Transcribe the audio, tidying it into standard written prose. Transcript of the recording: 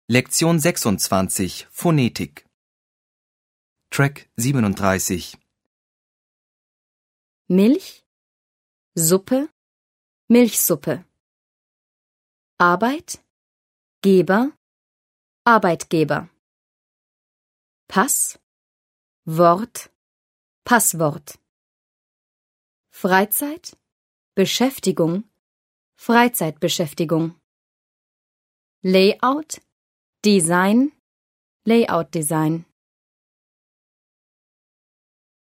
Lektion 26 Phonetik Track 37 Milch, Suppe, Milchsuppe. Arbeit, Geber, Arbeitgeber. Pass, Wort, Passwort. Freizeit, Beschäftigung, Freizeitbeschäftigung. Layout, Design, Layout-Design.